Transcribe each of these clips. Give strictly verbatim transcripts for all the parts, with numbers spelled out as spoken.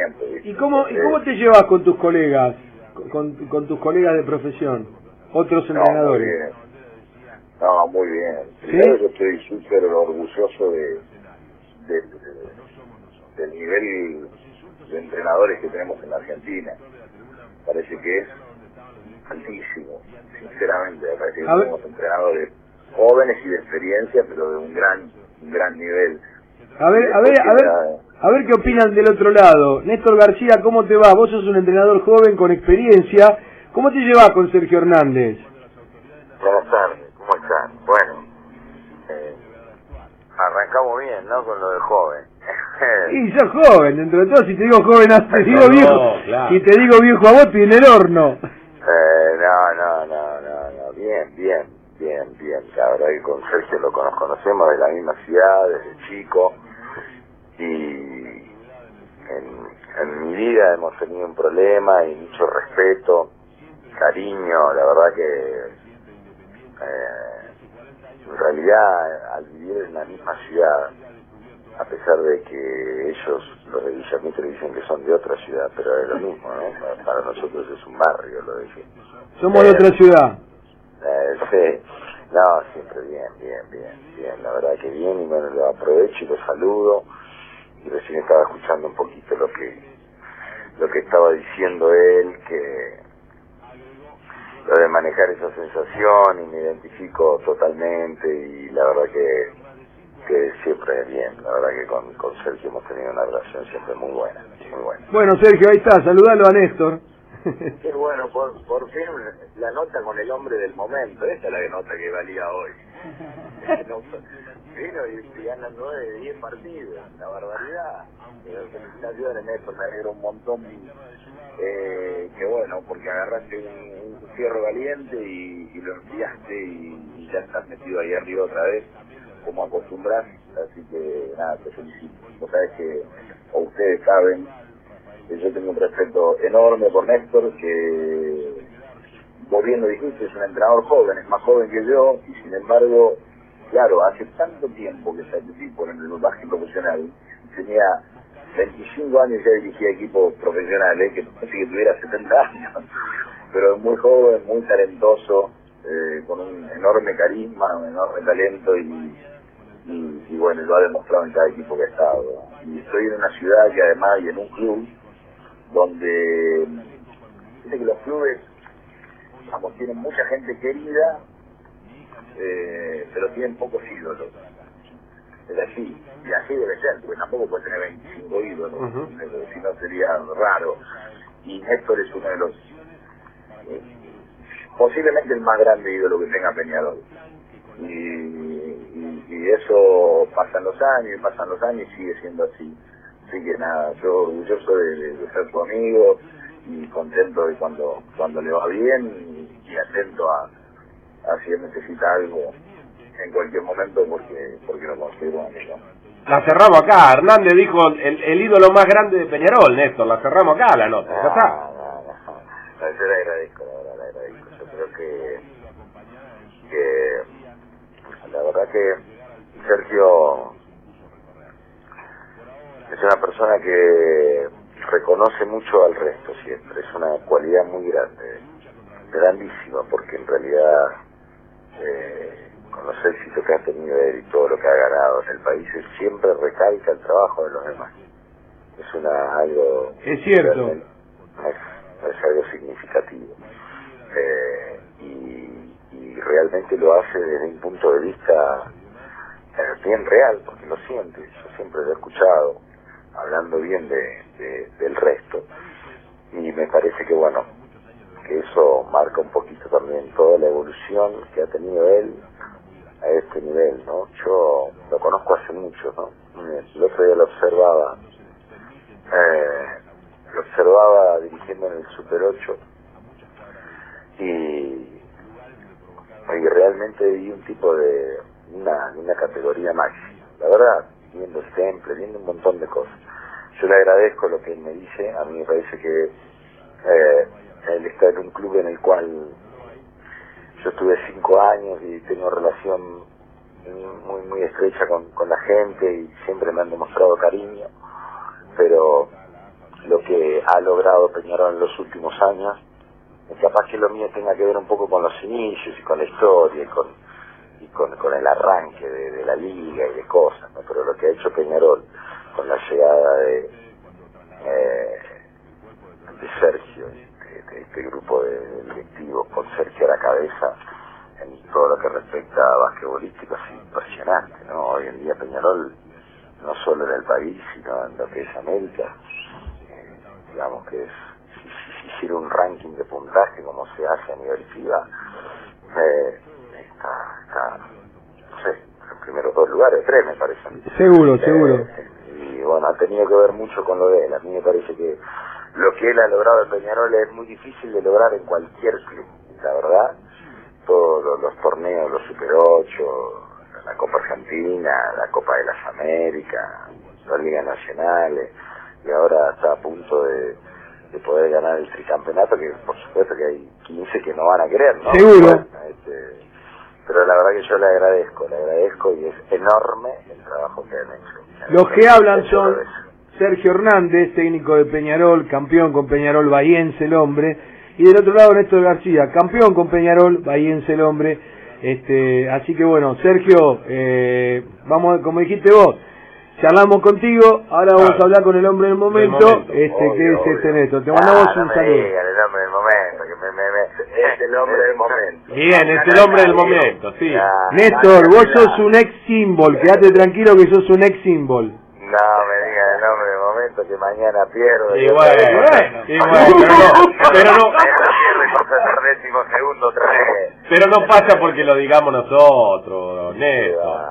tiempo. ¿Viste? ¿Y cómo, Entonces, ¿y cómo te llevas con tus colegas, con, con tus colegas de profesión, otros no, entrenadores? muy bien. No, muy bien. ¿Sí? Primero yo estoy súper orgulloso de, de, de- del nivel de entrenadores que tenemos en la Argentina. Parece que es altísimo, sinceramente. Me parece que A ver. tenemos entrenadores jóvenes y de experiencia, pero de un gran, un gran nivel. A ver, Y a ver, después a ver, queda- a ver qué opinan del otro lado. Néstor García, ¿cómo te va? Vos sos un entrenador joven con experiencia. ¿Cómo te llevas con Sergio Hernández? Buenas tardes, ¿cómo están? Bueno, eh, arrancamos bien, ¿no? Con lo de joven. Y sos joven, dentro de todo, si te digo joven, te No, digo no, viejo. claro. Si te digo viejo a vos, estoy en el horno. Eh, no, no, no, no, no, bien, bien, bien, bien. La verdad que con Sergio lo nos conocemos de la misma ciudad, desde chico. Y en, en mi vida hemos tenido un problema y mucho respeto, cariño. La verdad que eh, en realidad al vivir en la misma ciudad, a pesar de que ellos, los de Villa Mitre, dicen que son de otra ciudad, pero es lo mismo, ¿no? Para nosotros es un barrio, lo de ellos. Somos de Eh, otra ciudad. eh, sí, no, siempre bien, bien, bien, bien, la verdad que bien, y bueno, lo aprovecho y lo saludo, y recién estaba escuchando un poquito lo que lo que estaba diciendo él, que lo de manejar esa sensación, y me identifico totalmente, y la verdad que que siempre bien, la verdad que con, con Sergio hemos tenido una relación siempre muy buena, muy buena. Bueno, Sergio, ahí está, saludalo a Néstor. Qué bueno, por, por fin la nota con el hombre del momento, esa es la nota que valía hoy. Vino y, y ganan nueve de diez partidos, la barbaridad. Pero felicitaciones, Néstor, me alegro un montón. Eh, que bueno, porque agarraste un, un fierro valiente y, y lo enviaste y, y ya estás metido ahí arriba otra vez, como acostumbrás, así que nada, te felicito. Vos sabés que, o ustedes saben, que yo tengo un respeto enorme por Néstor, que, vos bien lo dijiste, es un entrenador joven, es más joven que yo, y sin embargo, claro, hace tanto tiempo que está este tipo en el básquet profesional, tenía veinticinco años y ya dirigía equipos profesionales, que parece que tuviera setenta años, pero es muy joven, muy talentoso, eh, con un enorme carisma, un enorme talento, y, y, y bueno, lo ha demostrado en cada equipo que ha estado. Y estoy en una ciudad que además, y en un club, donde dice que los clubes, vamos, tienen mucha gente querida, eh, pero tienen pocos ídolos. Es así, y así debe ser, porque tampoco puede tener veinticinco ídolos, Uh-huh. pero si no sería raro. Y Néstor es uno de los, eh, posiblemente el más grande ídolo que tenga Peñarol. Y, y, y eso pasan los años, y pasan los años y sigue siendo así. Así que nada, yo orgulloso de, de, de ser su amigo y contento de cuando cuando le va bien, y, y atento a, a si él necesita algo en cualquier momento, porque porque lo considero un amigo. La cerramos acá. Hernández dijo el, el ídolo más grande de Peñarol, Néstor. La cerramos acá la nota. Ya está. No, no, no, no, yo le agradezco, la verdad, le agradezco. Yo creo que, que la verdad que Sergio es una persona que reconoce mucho al resto siempre, es una cualidad muy grande, grandísima, porque en realidad eh, con los éxitos que ha tenido él y todo lo que ha ganado en el país, él siempre recalca el trabajo de los demás. Es una algo Es cierto. es, es algo significativo, eh, y, y realmente lo hace desde un punto de vista eh, bien real, porque lo siente. Yo siempre lo he escuchado hablando bien de, de, del resto, y me parece que bueno, que eso marca un poquito también toda la evolución que ha tenido él a este nivel, ¿no? Yo lo conozco hace mucho, ¿no? El otro día lo observaba, eh, lo observaba dirigiendo en el Super ocho, y, y realmente vi un tipo de una, una categoría máxima, la verdad, viendo el temple, viendo un montón de cosas. Yo le agradezco lo que él me dice. A mí me parece que eh, él está en un club en el cual yo estuve cinco años y tengo relación muy muy estrecha con, con la gente, y siempre me han demostrado cariño, pero lo que ha logrado Peñarol en los últimos años. Y capaz que lo mío tenga que ver un poco con los inicios y con la historia y con, y con, con el arranque de, de la liga y de cosas, ¿no? Pero lo que ha hecho Peñarol con la llegada de, eh, de Sergio, de, de este grupo de directivos, con Sergio a la cabeza, en todo lo que respecta a basquetbolístico, es impresionante, ¿no? Hoy en día Peñarol, no solo en el país, sino en lo que es América, eh, digamos que es, si, si, si hiciera un ranking de puntaje como se hace a nivel FIBA, eh, está, está, no sé, en los primeros dos lugares, tres me parece. Seguro, eh, seguro. Y bueno, ha tenido que ver mucho con lo de él. A mí me parece que lo que él ha logrado en Peñarol es muy difícil de lograr en cualquier club, la verdad. Todos los, los torneos, los Super ocho, la Copa Argentina, la Copa de las Américas, las ligas nacionales, y ahora está a punto de, de poder ganar el tricampeonato, que por supuesto que hay quince que no van a querer, ¿no? Seguro. Bueno, este, pero la verdad que yo le agradezco, le agradezco y es enorme el trabajo que han hecho. Los que hablan son Sergio Hernández, técnico de Peñarol, campeón con Peñarol, bahiense el hombre, y del otro lado Néstor García, campeón con Peñarol, bahiense el hombre. Este, así que bueno, Sergio, eh, vamos, como dijiste vos, charlamos contigo, ahora vamos a hablar con el hombre del momento, momento. este obvio, que es obvio. este Néstor. Te mandamos ah, un no saludo. Digan el hombre del momento, que me, me, me, es el hombre del momento. Bien, es el hombre del momento, sí. Ya, Néstor, vos sos un ex symbol, quédate tranquilo que sos un ex symbol. No me digan el nombre del momento que mañana pierdo. Y bueno, bueno, y bueno, pero no, pero no, pierde con tres décimos segundo otra vez. Pero no pasa porque lo digamos nosotros, Néstor.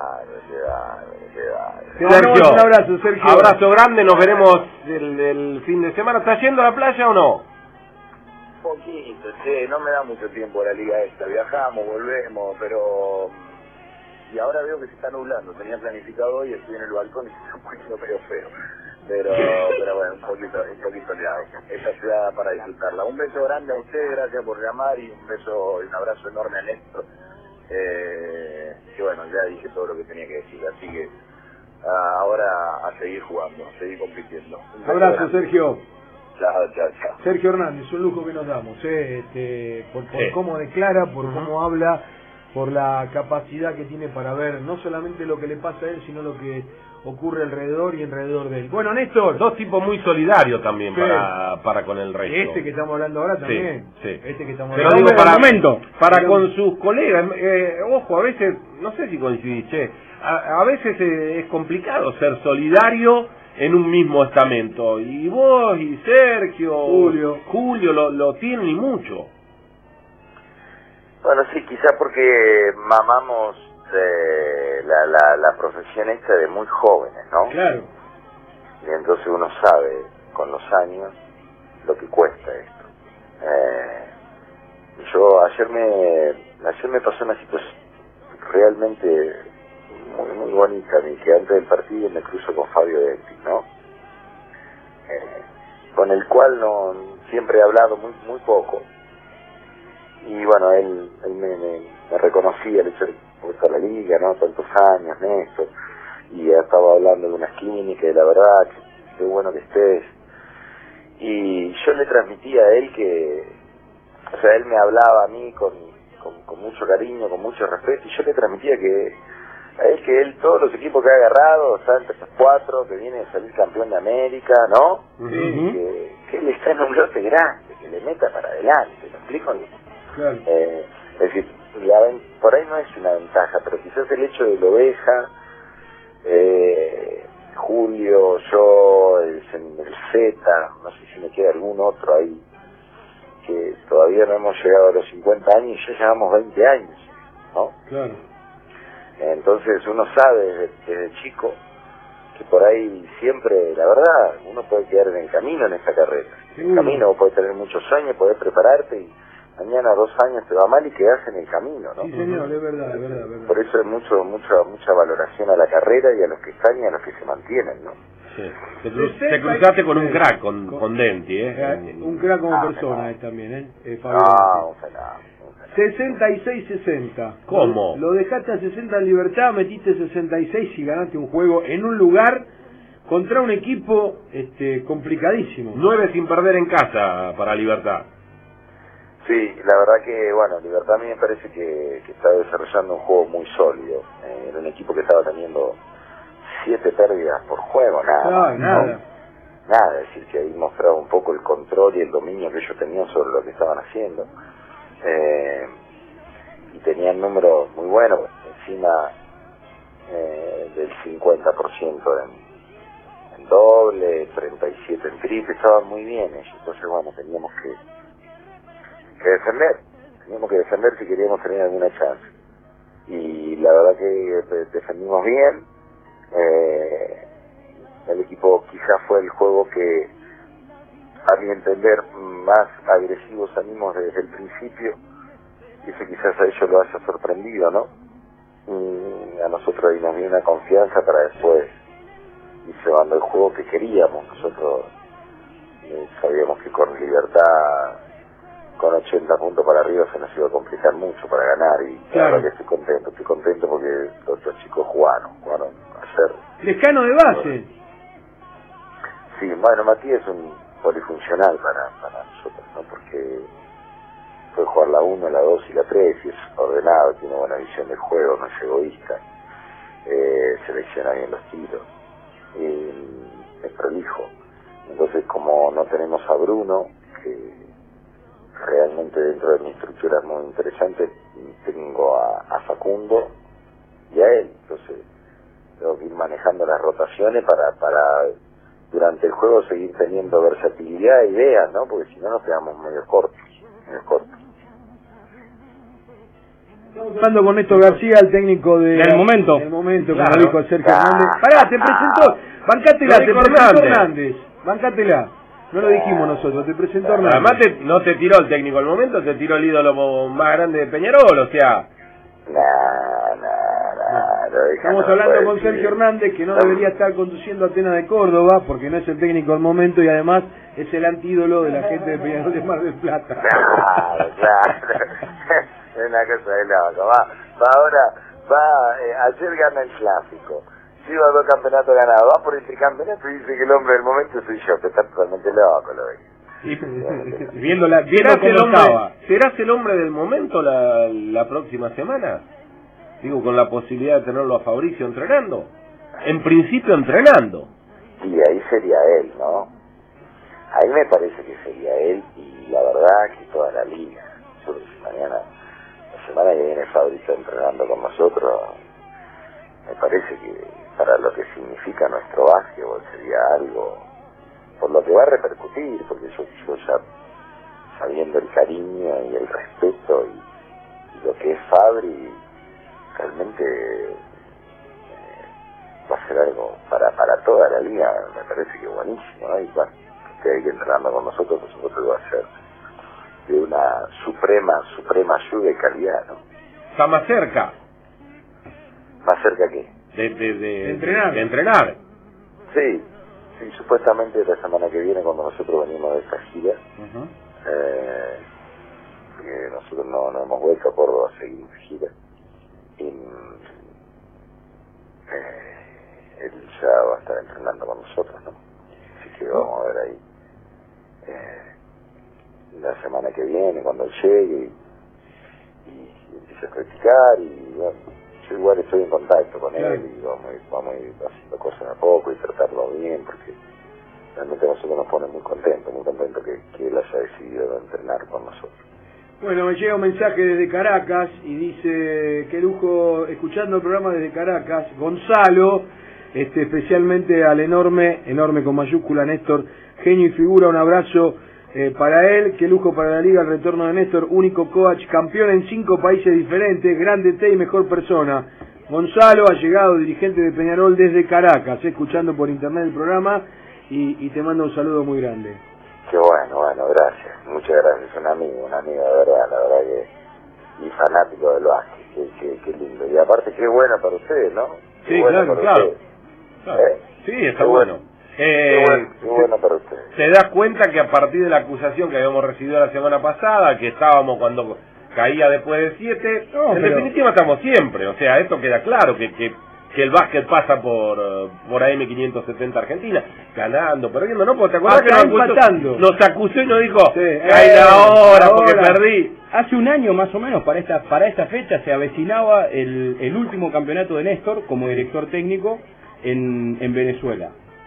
Sergio, un abrazo, Sergio. Abrazo grande, nos veremos el, el fin de semana. ¿Estás yendo a la playa o no? Poquito, che, no me da mucho tiempo la liga esta. Viajamos, volvemos, pero... Y ahora veo que se está nublando. Tenía planificado hoy, estoy en el balcón y se está poniendo medio feo. Pero, pero bueno, un poquito, un poquito liado. Esta ciudad para disfrutarla. Un beso grande a usted, gracias por llamar, y un beso y un abrazo enorme a Néstor. Eh, que bueno, ya dije todo lo que tenía que decir, así que uh, ahora a seguir jugando, a seguir compitiendo. Un abrazo, grande. Sergio. Chao, chao, chao. Sergio Hernández, un lujo que nos damos, eh, este, por, por sí. cómo declara, por uh-huh. cómo habla, por la capacidad que tiene para ver no solamente lo que le pasa a él, sino lo que ocurre alrededor y alrededor de él. Bueno, Néstor. Dos tipos muy solidarios también sí. para, para con el resto. Este que estamos hablando ahora también. Sí, sí. Este que estamos Pero hablando digo, para, momento. para Pero... con sus colegas, eh, ojo, a veces, no sé si coincidís, che, a, a veces eh, es complicado ser solidario en un mismo estamento. Y vos y Sergio, Julio, Julio lo, lo tienen y mucho. Bueno, sí, quizá porque mamamos eh, la, la, la profesión esta de muy jóvenes, ¿no? Claro. Y entonces uno sabe con los años lo que cuesta esto. Eh, yo ayer me ayer me pasó una situación realmente muy muy bonita, que antes del partido me cruzo con Fabio Denti, ¿no? Eh, con el cual no siempre he hablado muy muy poco. Y bueno, él, él me, me, me reconocía el hecho de estar la liga, ¿no? Tantos años, Néstor, y ya estaba hablando de unas clínicas, y la verdad, que, qué bueno que estés. Y yo le transmitía a él que, o sea, él me hablaba a mí con, con, con mucho cariño, con mucho respeto, y yo le transmitía que a él, que él, todos los equipos que ha agarrado, está entre esos cuatro, que viene a salir campeón de América, ¿no? Uh-huh. que, que él está en un lote grande, que le meta para adelante, ¿me explico? Claro. Eh, es decir, la, por ahí no es una ventaja, pero quizás el hecho de la oveja, eh, Julio, yo, el, el Z, no sé si me queda algún otro ahí, que todavía no hemos llegado a los cincuenta años y ya llevamos veinte años, ¿no? Claro. Entonces uno sabe desde, desde chico que por ahí siempre, la verdad, uno puede quedar en el camino en esta carrera. Sí. En el camino puedes tener muchos sueños, podés prepararte y mañana dos años te va mal y quedás en el camino, ¿no? Sí, señor, es verdad, es verdad, es verdad. Por eso hay mucho, mucha, mucha valoración a la carrera y a los que están y a los que se mantienen, ¿no? Sí. Te, cru te cruzaste con un crack, con, con, con Denti, ¿eh? eh un crack como ah, persona no. eh, también, ¿eh? eh Ah, ojalá. sesenta y seis sesenta. ¿Cómo? Lo dejaste a sesenta en Libertad, metiste sesenta y seis y ganaste un juego en un lugar contra un equipo este, complicadísimo. Nueve sin perder en casa para Libertad. Sí, la verdad que, bueno, Libertad a mí me parece que, que está desarrollando un juego muy sólido. Eh, era un equipo que estaba teniendo siete pérdidas por juego, nada. Claro, nada. ¿no? Nada, es decir, que ahí mostraba un poco el control y el dominio que ellos tenían sobre lo que estaban haciendo. Eh, y tenían números muy buenos, encima eh, del cincuenta por ciento en, en doble, treinta y siete por ciento en triple, estaban muy bien ellos. Entonces, bueno, teníamos que, que defender, teníamos que defender si queríamos tener alguna chance. Y la verdad que defendimos bien. Eh, el equipo quizás fue el juego que, a mi entender, más agresivos animos desde el principio, y eso quizás a ellos lo haya sorprendido, ¿no? Y a nosotros ahí nos dio una confianza para después ir llevando el juego que queríamos. Nosotros eh, sabíamos que con Libertad, con ochenta puntos para arriba, se nos iba a complicar mucho para ganar, y claro, la verdad que estoy contento, estoy contento porque los otros chicos jugaron, jugaron ayer. Lescano de base. Sí, bueno, Matías es un polifuncional para, para nosotros, ¿no? Porque puede jugar la uno, la dos y la tres, y es ordenado, tiene buena visión del juego, no es egoísta, eh, selecciona bien los tiros, y es prolijo. Entonces, como no tenemos a Bruno, que realmente dentro de mi estructura es muy interesante, tengo a, a Facundo y a él, entonces tengo que ir manejando las rotaciones para, para durante el juego seguir teniendo versatilidad e ideas, ¿no? Porque si no nos quedamos medio cortos, medio cortos. Estamos hablando con Néstor García, el técnico de... Del momento. Del momento, Claro. como dijo Sergio Ah. Hernández. Pará, te presentó, bancátela, te Lo dijo presentó Hernández. Hernández. Bancátela. No lo dijimos nosotros, te presentó Hernández. Además te, no te tiró el técnico al momento, te tiró el ídolo más grande de Peñarol, o sea... Nah, nah, nah, lo deja, Estamos no hablando puede con decir. Sergio Hernández, que no debería estar conduciendo Atenas de Córdoba, porque no es el técnico del momento y además es el antídolo de la gente de Peñarol de Mar del Plata. Claro, claro. Es una cosa de loco. Va, va ahora, va, eh, ayer gana el clásico. Lleva dos campeonatos ganados, va por el tricampeonato y dice que el hombre del momento soy yo, que está totalmente loco, lo ve. Y, viendo la, viendo ¿Serás el cómo hombre- estaba. ¿Serás el hombre del momento la, la próxima semana? Digo, con la posibilidad de tenerlo a Fabricio entrenando. En principio entrenando. Y ahí sería él, ¿no? Ahí me parece que sería él, y la verdad que toda la liga. Yo creo que mañana, la semana que viene Fabricio entrenando con nosotros, me parece que para lo que significa nuestro básquetbol sería algo, por lo que va a repercutir, porque yo, yo ya, sabiendo el cariño y el respeto y, y lo que es Fabri, realmente eh, va a ser algo para para toda la liga, me parece que buenísimo, ¿no? Y bueno, que hay que entrenando con nosotros, por supuesto que va a ser de una suprema, suprema ayuda y calidad, ¿no? Está más cerca ¿Más cerca que? de, de, de, De entrenar. de entrenar. Sí, sí, supuestamente la semana que viene, cuando nosotros venimos de esta gira, Uh-huh. eh, porque nosotros no, no hemos vuelto a Córdoba a seguir en gira, y eh, él ya va a estar entrenando con nosotros, ¿no? Así que vamos a ver ahí eh, la semana que viene, cuando él llegue y, y empiece a practicar, y bueno, yo igual estoy en contacto con Claro. él, y vamos a, ir, vamos a ir haciendo cosas a poco y tratarlo bien, porque realmente a nosotros nos pone muy contentos, muy contentos que, que él haya decidido entrenar con nosotros. Bueno, me llega un mensaje desde Caracas y dice, qué lujo escuchando el programa desde Caracas, Gonzalo, este, especialmente al enorme, enorme con mayúscula Néstor, genio y figura, un abrazo eh, para él, qué lujo para la liga el retorno de Néstor, único coach, campeón en cinco países diferentes, grande T y mejor persona. Gonzalo ha llegado, dirigente de Peñarol desde Caracas, escuchando por internet el programa y, y te mando un saludo muy grande. Qué bueno, bueno, gracias. Muchas gracias, un amigo, un amigo de verdad, la verdad que... Y fanático del básquet, qué, qué, qué lindo. Y aparte, qué bueno para ustedes, ¿no? Qué Sí, bueno claro, para claro. ustedes. Claro. ¿Eh? Sí, está Qué bueno. bueno. Eh, Qué bueno, qué bueno para ustedes. ¿Te das cuenta que a partir de la acusación que habíamos recibido la semana pasada, que estábamos cuando caía después de siete, No, en pero- definitiva estamos siempre, o sea, esto queda claro, que, que, que el básquet pasa por por A M quinientos setenta Argentina, ganando, perdiendo, ¿no? Porque te acuerdas Acá que nos empatando. acusó, nos acusó y nos dijo, Sí, ¡ay, eh, la hora, ahora. porque perdí! Hace un año más o menos, para esta para esta fecha, se avecinaba el, el último campeonato de Néstor como director técnico en, en Venezuela.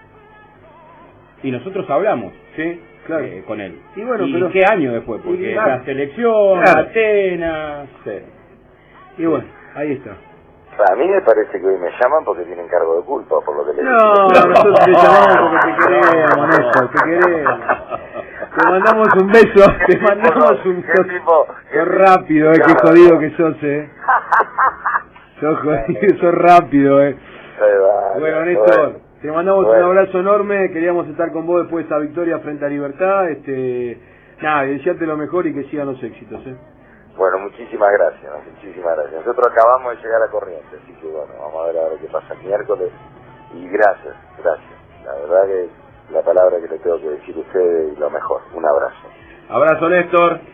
Y nosotros hablamos, Sí, claro. eh, con él. Y bueno, ¿Y pero- qué año después? Porque Y, claro. la selección, Claro. Atenas... Sí. Y bueno, ahí está. A mí me parece que hoy me llaman porque tienen cargo de culpa por lo que les No, digo. nosotros te llamamos porque te queremos, Néstor, te queremos. Te mandamos un beso, te mandamos un ¿Qué beso. tipo? ¿Qué Sos tipo? rápido, eh, qué jodido que sos, eh. Sos jodido, sos rápido, eh. Ahí va, Bueno, bueno. Néstor, te mandamos Bueno. un abrazo enorme, queríamos estar con vos después de esta victoria frente a Libertad, este, nada, desearte lo mejor y que sigan los éxitos, eh. Bueno, muchísimas gracias, muchísimas gracias. Nosotros acabamos de llegar a Corrientes, así que bueno, vamos a ver ahora qué pasa el miércoles. Y gracias, gracias. La verdad que la palabra que le tengo que decir a ustedes es lo mejor. Un abrazo. Abrazo, Néstor.